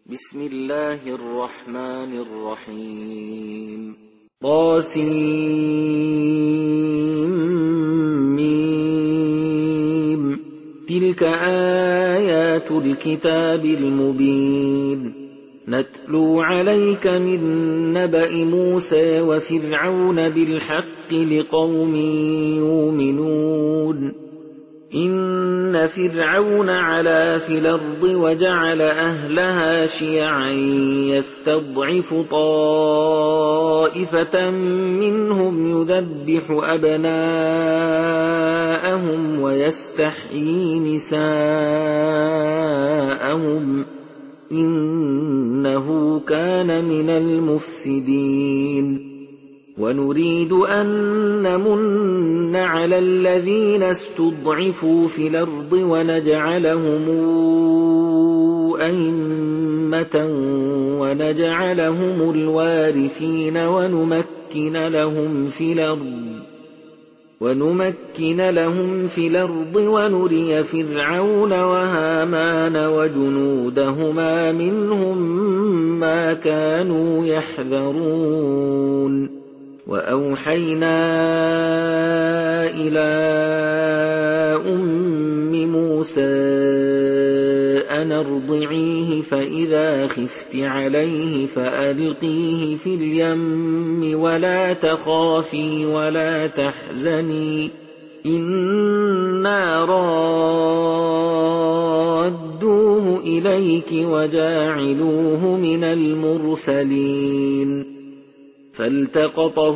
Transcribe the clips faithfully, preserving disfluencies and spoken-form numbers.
بسم الله الرحمن الرحيم طاسيم تلك آيات الكتاب المبين نتلو عليك من نبأ موسى وفرعون بالحق لقوم يؤمنون إن فرعون علا في الأرض وجعل أهلها شيعا يستضعف طائفة منهم يذبح أبناءهم ويستحيي نساءهم إنه كان من المفسدين ونريد أن نمن على الذين استضعفوا في الأرض ونجعلهم أئمة ونجعلهم الوارثين ونمكن لهم في الأرض ونمكن لهم في الأرض ونري فرعون وهامان وجنودهما منهم ما كانوا يحذرون وأوحينا إلى أم موسى أن ارضعيه فإذا خفت عليه فألقيه في اليم ولا تخافي ولا تحزني إنا رادوه إليك وجاعلوه من المرسلين فالتقطه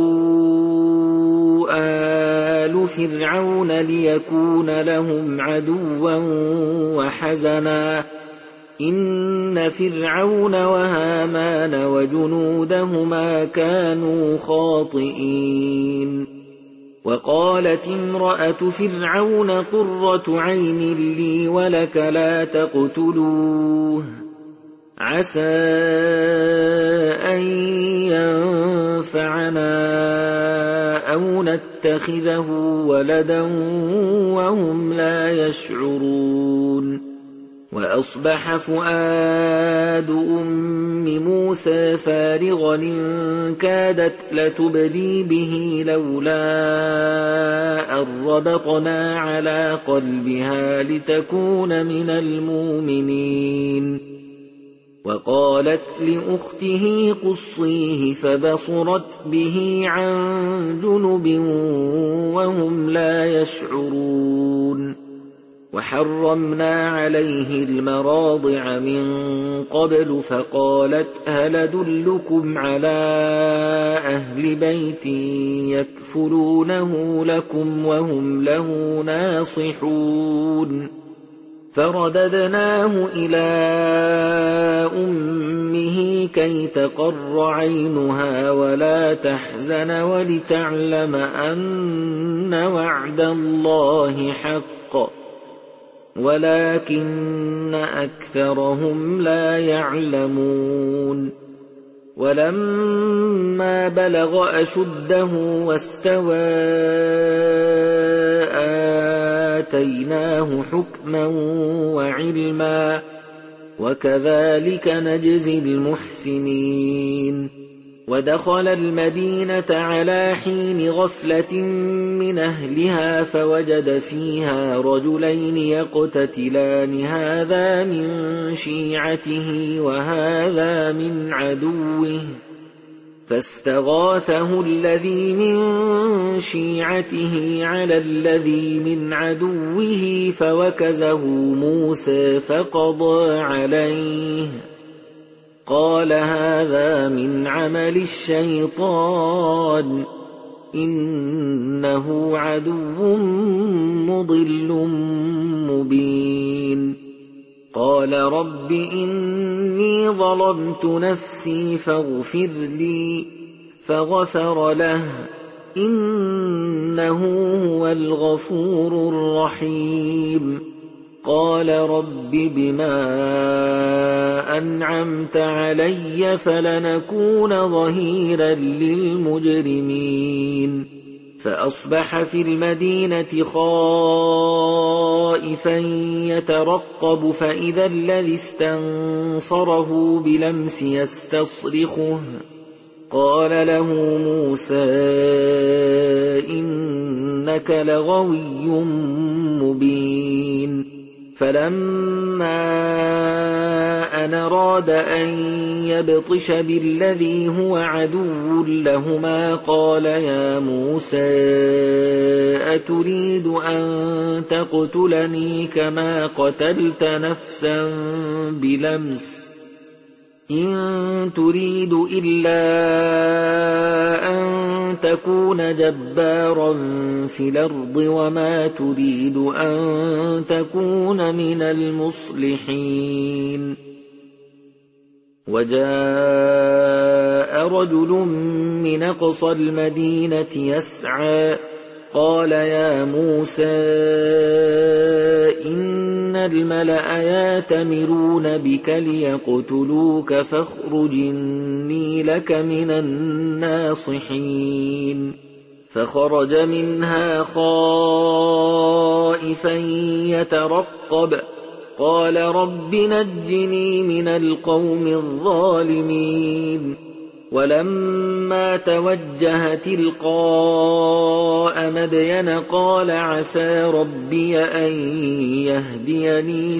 آل فرعون ليكون لهم عدوا وحزنا إن فرعون وهامان وجنودهما كانوا خاطئين وقالت امرأة فرعون قرة عين لي ولك لا تقتلوه عسى أن ينفعنا أو نتخذه ولدا وهم لا يشعرون وأصبح فؤاد أم موسى فارغا إن كادت لتبدي به لولا أن ربطنا على قلبها لتكون من المؤمنين وقالت لأخته قصيه فبصرت به عن جنب وهم لا يشعرون وحرمنا عليه المراضع من قبل فقالت هل أدلكم على أهل بيت يكفلونه لكم وهم له ناصحون فرددناه إلى أمه كي تقر عينها ولا تحزن ولتعلم أن وعد الله حق ولكن أكثرهم لا يعلمون ولما بلغ أشده واستوى آتيناه حكما وعلما وكذلك نجزي المحسنين ودخل المدينة على حين غفلة من أهلها فوجد فيها رجلين يقتتلان هذا من شيعته وهذا من عدوه فاستغاثه الذي من شيعته على الذي من عدوه فوكزه موسى فقضى عليه قال هذا من عمل الشيطان إنه عدو مضل مبين قال رب إني ظلمت نفسي فاغفر لي فغفر له إنه هو الغفور الرحيم قال رب بما أنعمت علي فلنكون ظهيرا للمجرمين فأصبح في المدينة خائفا يترقب فإذا الذي استنصره بلمس يستصرخه قال له موسى إنك لغوي مبين فلما أن أراد أن يبطش بالذي هو عدو لهما قال يا موسى أتريد أن تقتلني كما قتلت نفسا بلمس إن تريد إلا أن تكون جبارا في الأرض وما تريد أن تكون من المصلحين وجاء رجل من أقصى المدينة يسعى قال يا موسى إن الملأ يأتمرون بك ليقتلوك فاخرج إني لك من الناصحين فخرج منها خائفا يترقب قال رب نجني من القوم الظالمين ولما توجه تلقاء مدين قال عسى ربي أن يهديني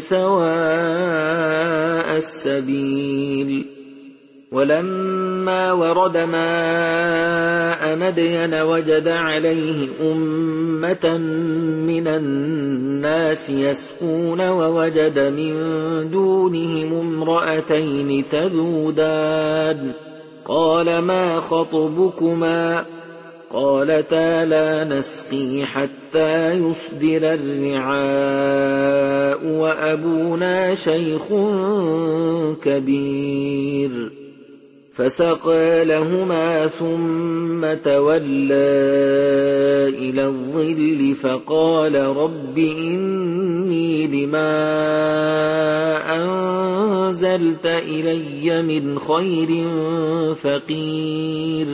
سواء السبيل ولما ورد ماء مدين وجد عليه أمة من الناس يسقون ووجد من دونهم امرأتين تذودان قال ما خطبكما قالتا لا نسقي حتى يصدر الرعاء وأبونا شيخ كبير فسقى لهما ثم تولى إلى الظل فقال رب إني لما أنزلت إلي من خير فقير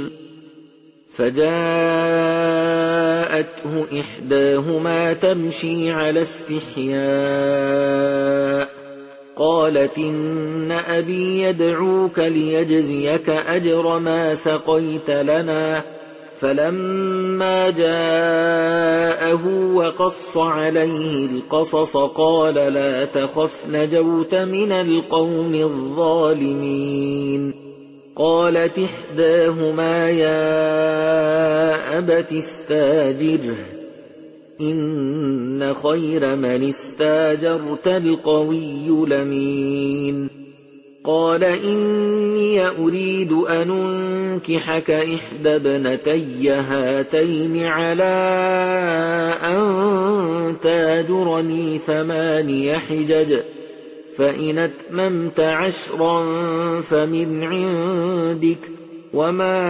فجاءته إحداهما تمشي على استحياء قالت إن أبي يدعوك ليجزيك أجر ما سقيت لنا فلما جاءه وقص عليه القصص قال لا تخف نجوت من القوم الظالمين قالت إحداهما يا أبت استاجره إن خير من استاجرت القوي الأمين قال إني أريد أن أنكحك إحدى ابنتي هاتين على أن تاجرني ثماني حجج فإن أتممت عشرا فمن عندك وما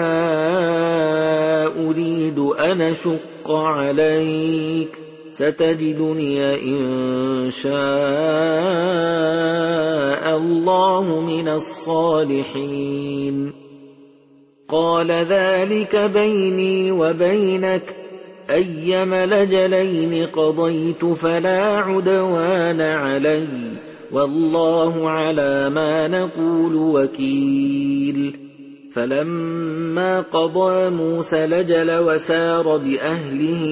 أريد أن أشق عليك ستجدني إن شاء الله من الصالحين قال ذلك بيني وبينك أيما الأجلين قضيت فلا عدوان علي والله على ما نقول وكيل فلما قضى موسى الأجل وسار بأهله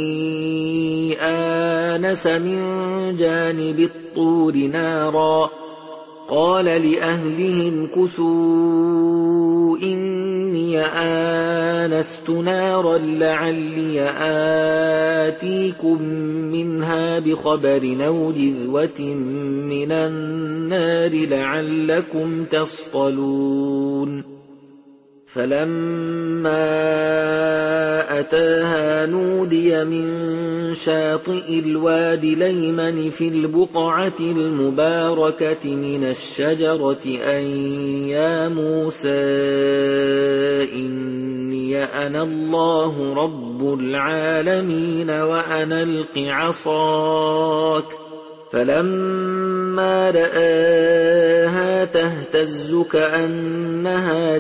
آنس من جانب الطور نارا قال لأهلهم كثوا إني آنست نارا لعلي آتيكم منها بخبر أو جذوة من النار لعلكم تصطلون فلما أتاها نودي من شاطئ الوادي الأيمن في البقعة المباركة من الشجرة أن يا موسى إني أنا الله رب العالمين وأن ألق عصاك فلما رآها تهتز كأنها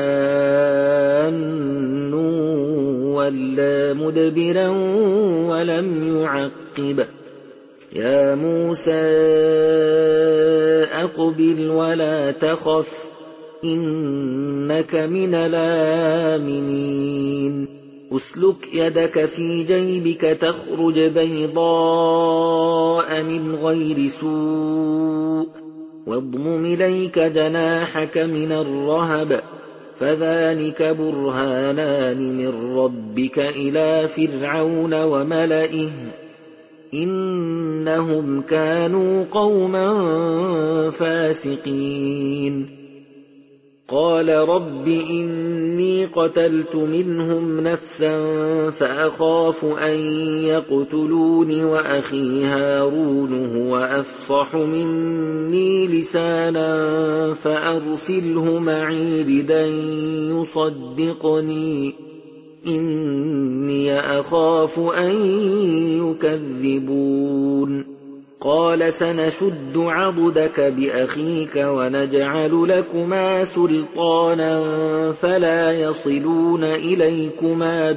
جان ولا مدبرا ولم يعقب يا موسى أقبل ولا تخف إنك من الآمنين أسلك يدك في جيبك تخرج بيضاء من غير سوء واضمم إليك جناحك من الرهب فذلك برهانان من ربك إلى فرعون وملئه إنهم كانوا قوما فاسقين قال رب إني قتلت منهم نفسا فأخاف أن يقتلون وأخي هارون هو أفصح مني لسانا فأرسله معي ردا يصدقني إني أخاف أن يكذبون قال سنشد عضدك بأخيك ونجعل لكما سلطانا فلا يصلون إليكما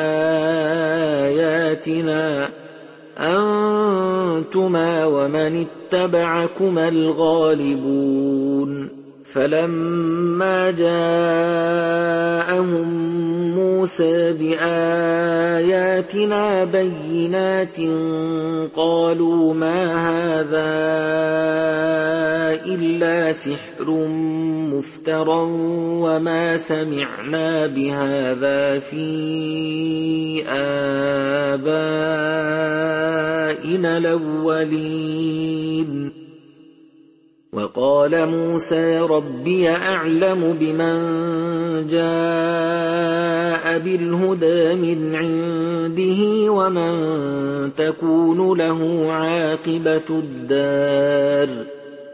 بآياتنا أنتما ومن اتبعكما الغالبون فلما جاءهم موسى بآياتنا بينات قالوا ما هذا إلا سحر مفترى وما سمعنا بهذا في آبائنا الأولين وقال موسى ربي أعلم بمن جاء بالهدى من عنده ومن تكون له عاقبة الدار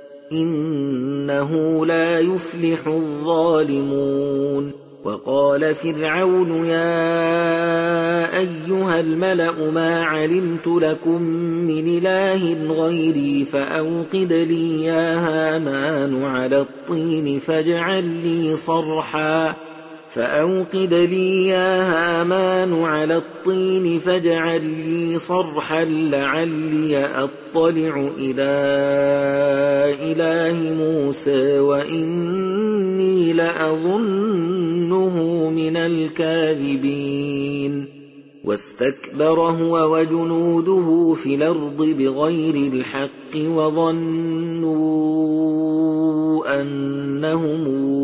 إنه لا يفلح الظالمون وقال فرعون يا أيها الملأ ما علمت لكم من إله غيري فأوقد لي يا هامان على الطين فاجعل لي صرحا فأوقد لي يا هامان على الطين فاجعل لي صرحا لعلي أطلع إلى إله موسى وإني لأظنه من الكاذبين واستكبر هو وجنوده في الأرض بغير الحق وظنوا أنهم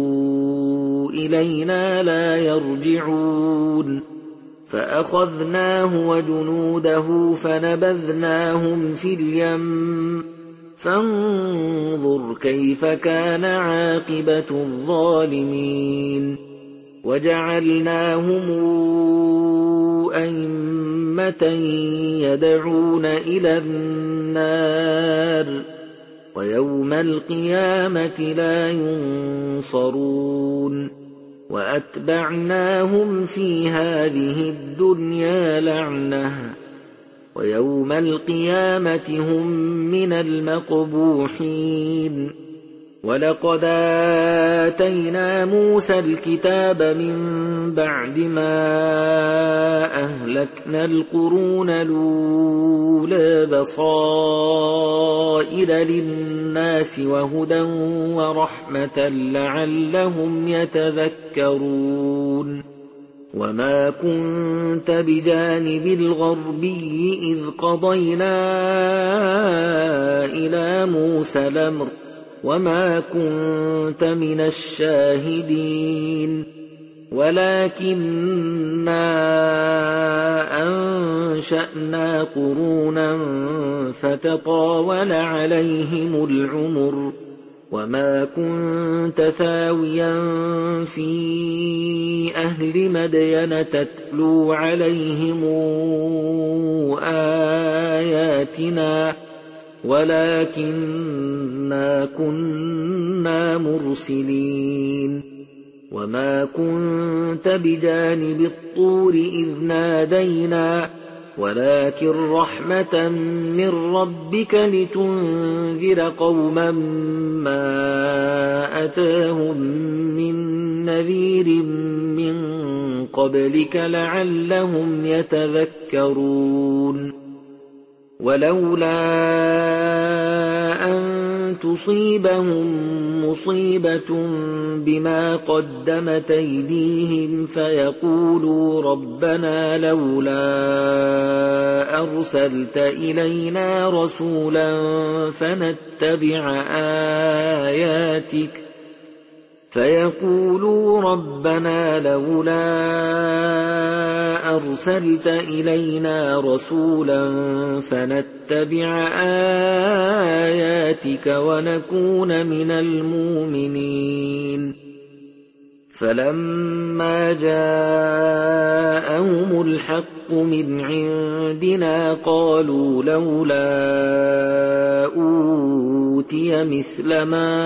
إلينا لا يرجعون فأخذناه وجنوده فنبذناهم في اليم فانظر كيف كان عاقبة الظالمين وجعلناهم أئمة يدعون إلى النار ويوم القيامة لا ينصرون وأتبعناهم في هذه الدنيا لعنة ويوم القيامة هم من المقبوحين ولقد آتينا موسى الكتاب من بعد ما أهلكنا القرون الأولى بصائر للناس وهدى ورحمة لعلهم يتذكرون وما كنت بجانب الغربي إذ قضينا إلى موسى الأمر وما كنت من الشاهدين ولكننا أنشأنا قرونا فتطاول عليهم العمر وما كنت ثاويا في أهل مدين تتلو عليهم آياتنا ولكننا كنا مرسلين وما كنت بجانب الطور إذ نادينا ولكن رحمة من ربك لتنذر قوما ما أتاهم من نذير من قبلك لعلهم يتذكرون ولولا أن تصيبهم مصيبة بما قدمت أيديهم فيقولوا ربنا لولا أرسلت إلينا رسولا فنتبع آياتك فيقولوا ربنا لولا أرسلت إلينا رسولا فنتبع آياتك ونكون من المؤمنين فلما جاءهم الحق من عندنا قالوا لولا أوتي مثل ما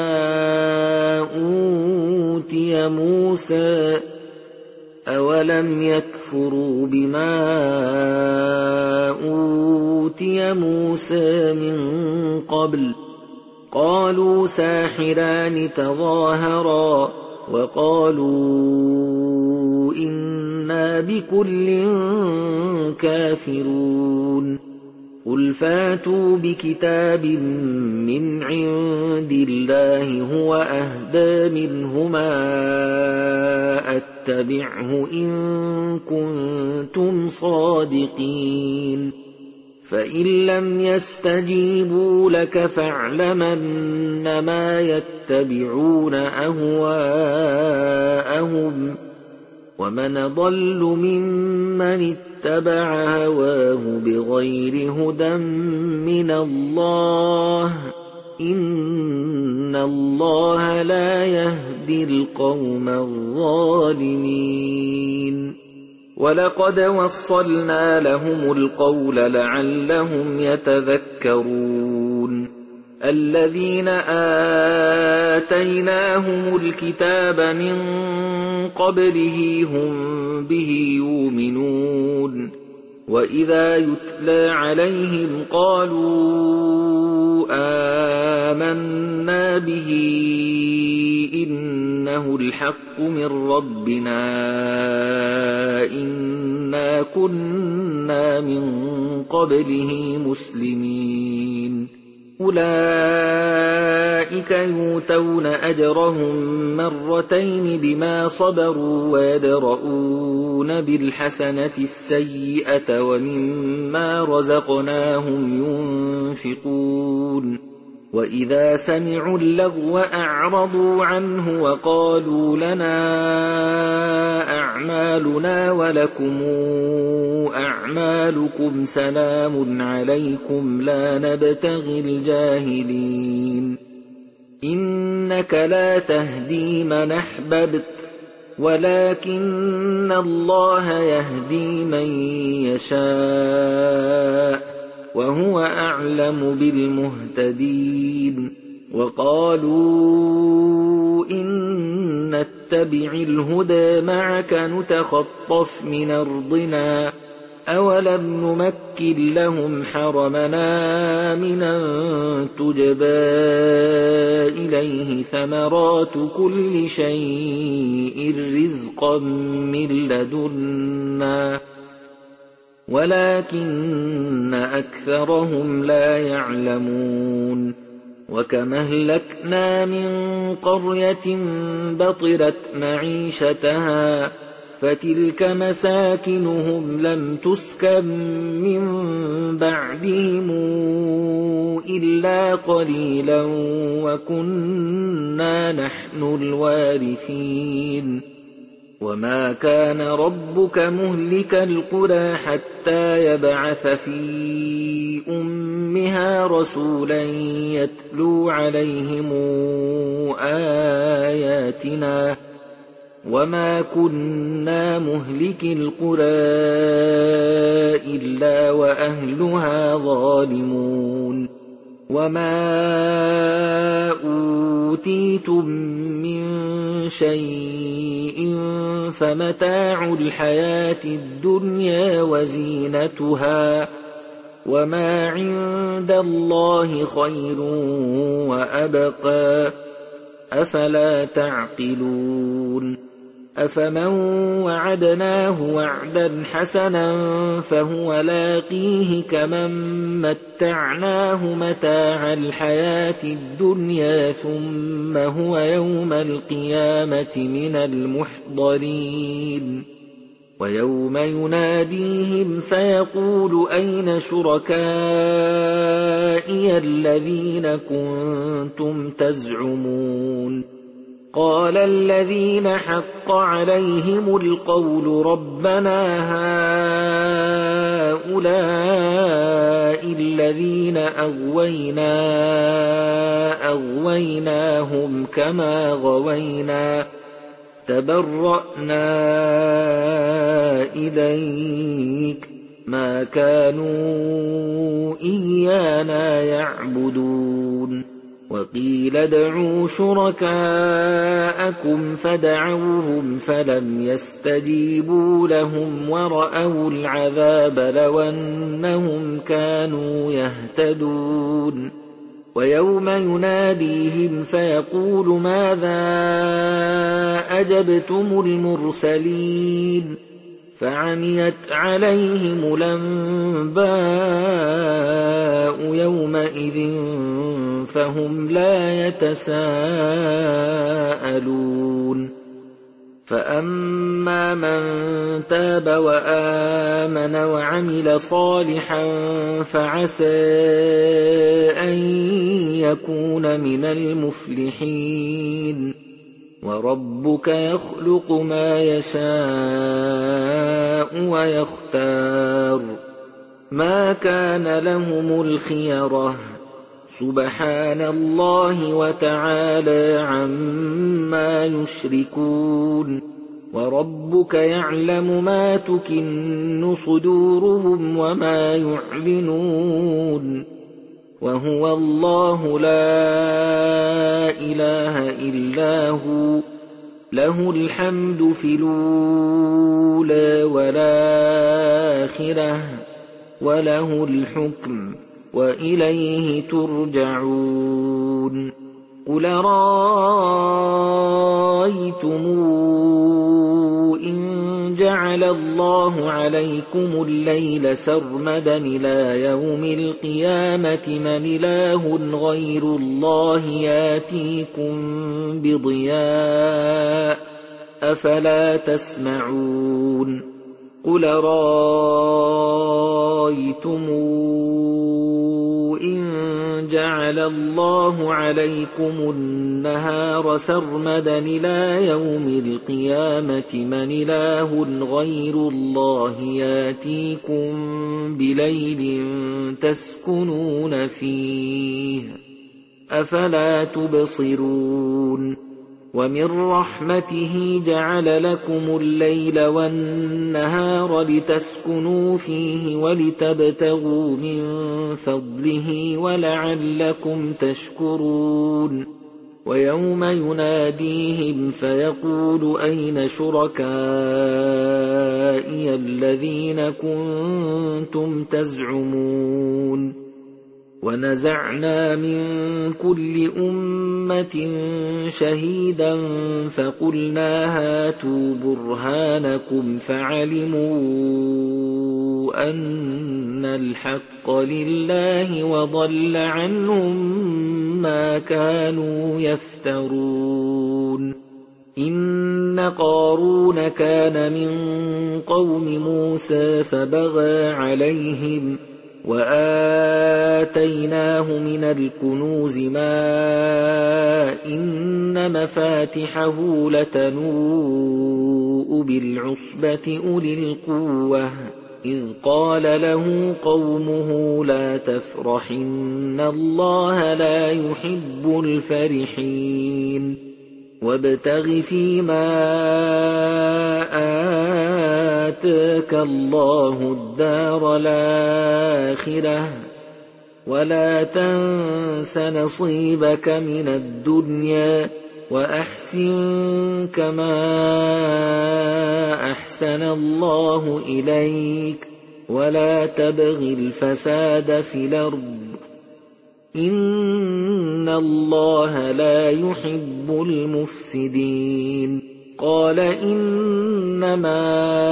أوتي موسى أولم يكفروا بما أوتي موسى من قبل قالوا ساحران تظاهرا وقالوا إنا بكل كافرون قل فاتوا بكتاب من عند الله هو أهدى منهما أتبعه إن كنتم صادقين فإن لم يستجيبوا لك فاعلم أنما يتبعون أهواءهم ومن ضل ممن اتبع هواه بغير هدى من الله إن الله لا يهدي القوم الظالمين ولقد وصلنا لهم القول لعلهم يتذكرون الذين آتيناهم الكتاب من قبله هم به يؤمنون وإذا يتلى عليهم قالوا آمنا به إنه الحق من ربنا إنا كنا من قبله مسلمين أولئك يؤتون أجرهم مرتين بما صبروا ويدرؤون بالحسنة السيئة ومما رزقناهم ينفقون وإذا سمعوا اللغو أعرضوا عنه وقالوا لنا أعمالنا ولكم أعمالكم سلام عليكم لا نبتغي الجاهلين إنك لا تهدي من أحببت ولكن الله يهدي من يشاء وهو أعلم بالمهتدين وقالوا إن نتبع الهدى معك نتخطف من أرضنا أولم نمكن لهم حرمنا من أن تجبى إليه ثمرات كل شيء رزقا من لدنا ولكن أكثرهم لا يعلمون وكم أهلكنا من قرية بطرت معيشتها فتلك مساكنهم لم تسكن من بعدهم إلا قليلا وكنا نحن الوارثين وما كان ربك مهلك القرى حتى يبعث في أمها رسولا يتلو عليهم آياتنا وما كنا مهلك القرى إلا وأهلها ظالمون وما أوتيتم من شيء فمتاع الحياة الدنيا وزينتها وما عند الله خير وأبقى أفلا تعقلون أفمن وعدناه وعدا حسنا فهو لاقيه كمن متعناه متاع الحياة الدنيا ثم هو يوم القيامة من المحضرين ويوم يناديهم فيقول أين شركائي الذين كنتم تزعمون قال الذين حق عليهم القول ربنا هؤلاء الذين أغوينا أغويناهم كما غوينا تبرأنا إليك ما كانوا إيانا يعبدون وقيل ادعوا شركاءكم فدعوهم فلم يستجيبوا لهم ورأوا العذاب لو أنهم كانوا يهتدون ويوم يناديهم فيقول ماذا أجبتم المرسلين فعميت عليهم الأنباء يومئذ فهم لا يتساءلون فأما من تاب وآمن وعمل صالحا فعسى أن يكون من المفلحين وربك يخلق ما يشاء ويختار ما كان لهم الخيرة سبحان الله وتعالى عما يشركون وربك يعلم ما تكن صدورهم وما يعلنون وهو الله لا إله إلا هو له الحمد في الأولى والآخرة وله الحكم وإليه ترجعون قل رأيتم إن جعل الله عليكم الليل سرمدا إلى يوم القيامة من إله غير الله ياتيكم بضياء أفلا تسمعون قل رأيتم إن جعل الله عليكم النهار سرمدا إلى يوم القيامة من إله غير الله ياتيكم بليل تسكنون فيه أفلا تبصرون ومن رحمته جعل لكم الليل والنهار لتسكنوا فيه ولتبتغوا من فضله ولعلكم تشكرون ويوم يناديهم فيقول أين شركائي الذين كنتم تزعمون ونزعنا من كل أمة شهيدا فقلنا هاتوا برهانكم فعلموا أن الحق لله وضل عنهم ما كانوا يفترون إن قارون كان من قوم موسى فبغى عليهم وآتيناه من الكنوز ما إن مفاتحه لتنوء بالعصبة أولي القوة إذ قال له قومه لا تفرح إن الله لا يحب الفرحين وابتغ فيما آتاك الله الدار الآخرة ولا تنس نصيبك من الدنيا وأحسن كما أحسن الله إليك ولا تبغ الفساد في الأرض إن الله لا يحب المفسدين قال إنما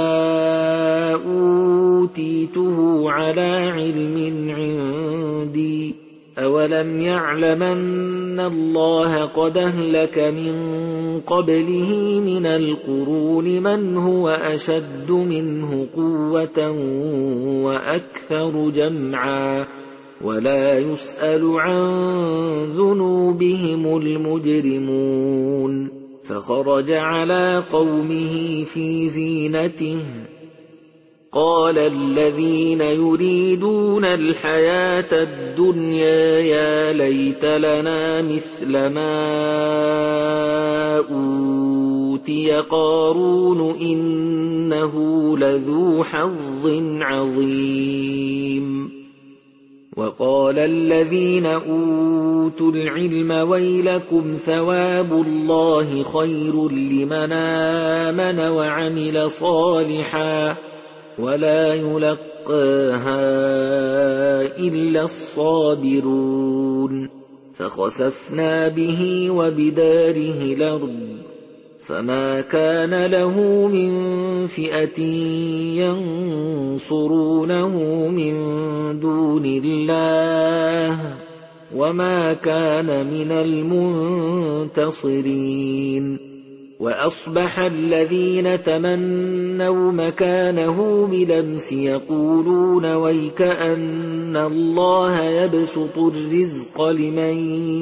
أوتيته على علم عندي أولم يعلم أن الله قد أهلك من قبله من القرون من هو أشد منه قوة وأكثر جمعا ولا يسأل عن ذنوبهم المجرمون فخرج على قومه في زينته قال الذين يريدون الحياة الدنيا يا ليت لنا مثل ما أوتي قارون إنه لذو حظ عظيم وقال الذين أوتوا العلم ويلكم ثواب الله خير لمن آمن وعمل صالحا ولا يلقاها إلا الصابرون فخسفنا به وبداره الأرض فما كان له من فئة ينصرونه من دون الله وما كان من المنتصرين وأصبح الذين تمنوا مكانه بلمس يقولون ويكأن الله يبسط الرزق لمن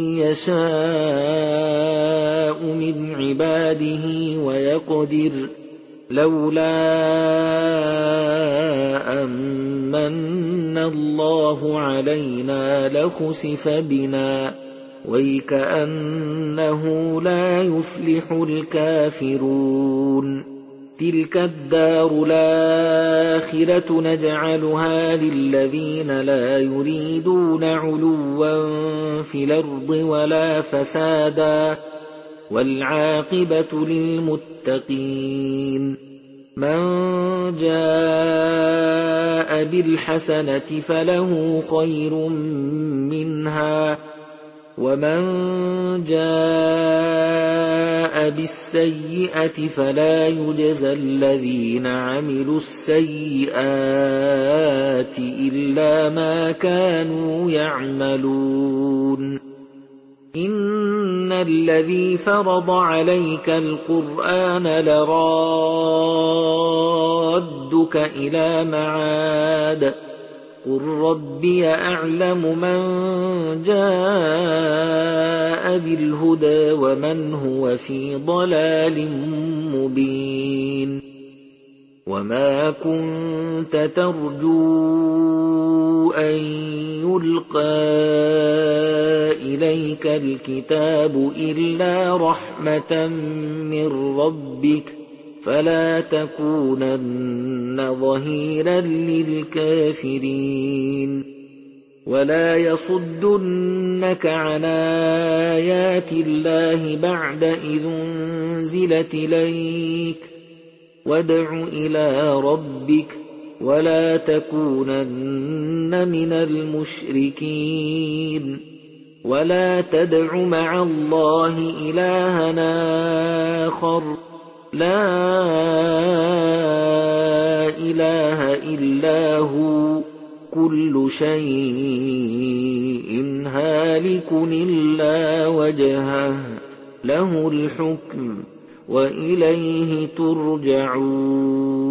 يشاء من عباده ويقدر لولا أمن الله علينا لخسف بنا ويكأنه لا يفلح الكافرون تلك الدار الآخرة نجعلها للذين لا يريدون علوا في الأرض ولا فسادا والعاقبة للمتقين من جاء بالحسنة فله خير منها ومن جاء بالسيئة فلا يجزى الذين عملوا السيئات إلا ما كانوا يعملون إن الذي فرض عليك القرآن لرادك إلى معاد قل ربي أعلم من جاء بالهدى ومن هو في ضلال مبين وما كنت ترجو أن يلقى إليك الكتاب إلا رحمة من ربك فلا تكونن ظهيرا للكافرين ولا يصدنك عن آيات الله بعد إذ أنزلت إليك وادع إلى ربك ولا تكونن من المشركين ولا تدع مع الله إلهنا آخر لا إله إلا هو كل شيء هالك إلا وجهه له الحكم وإليه ترجعون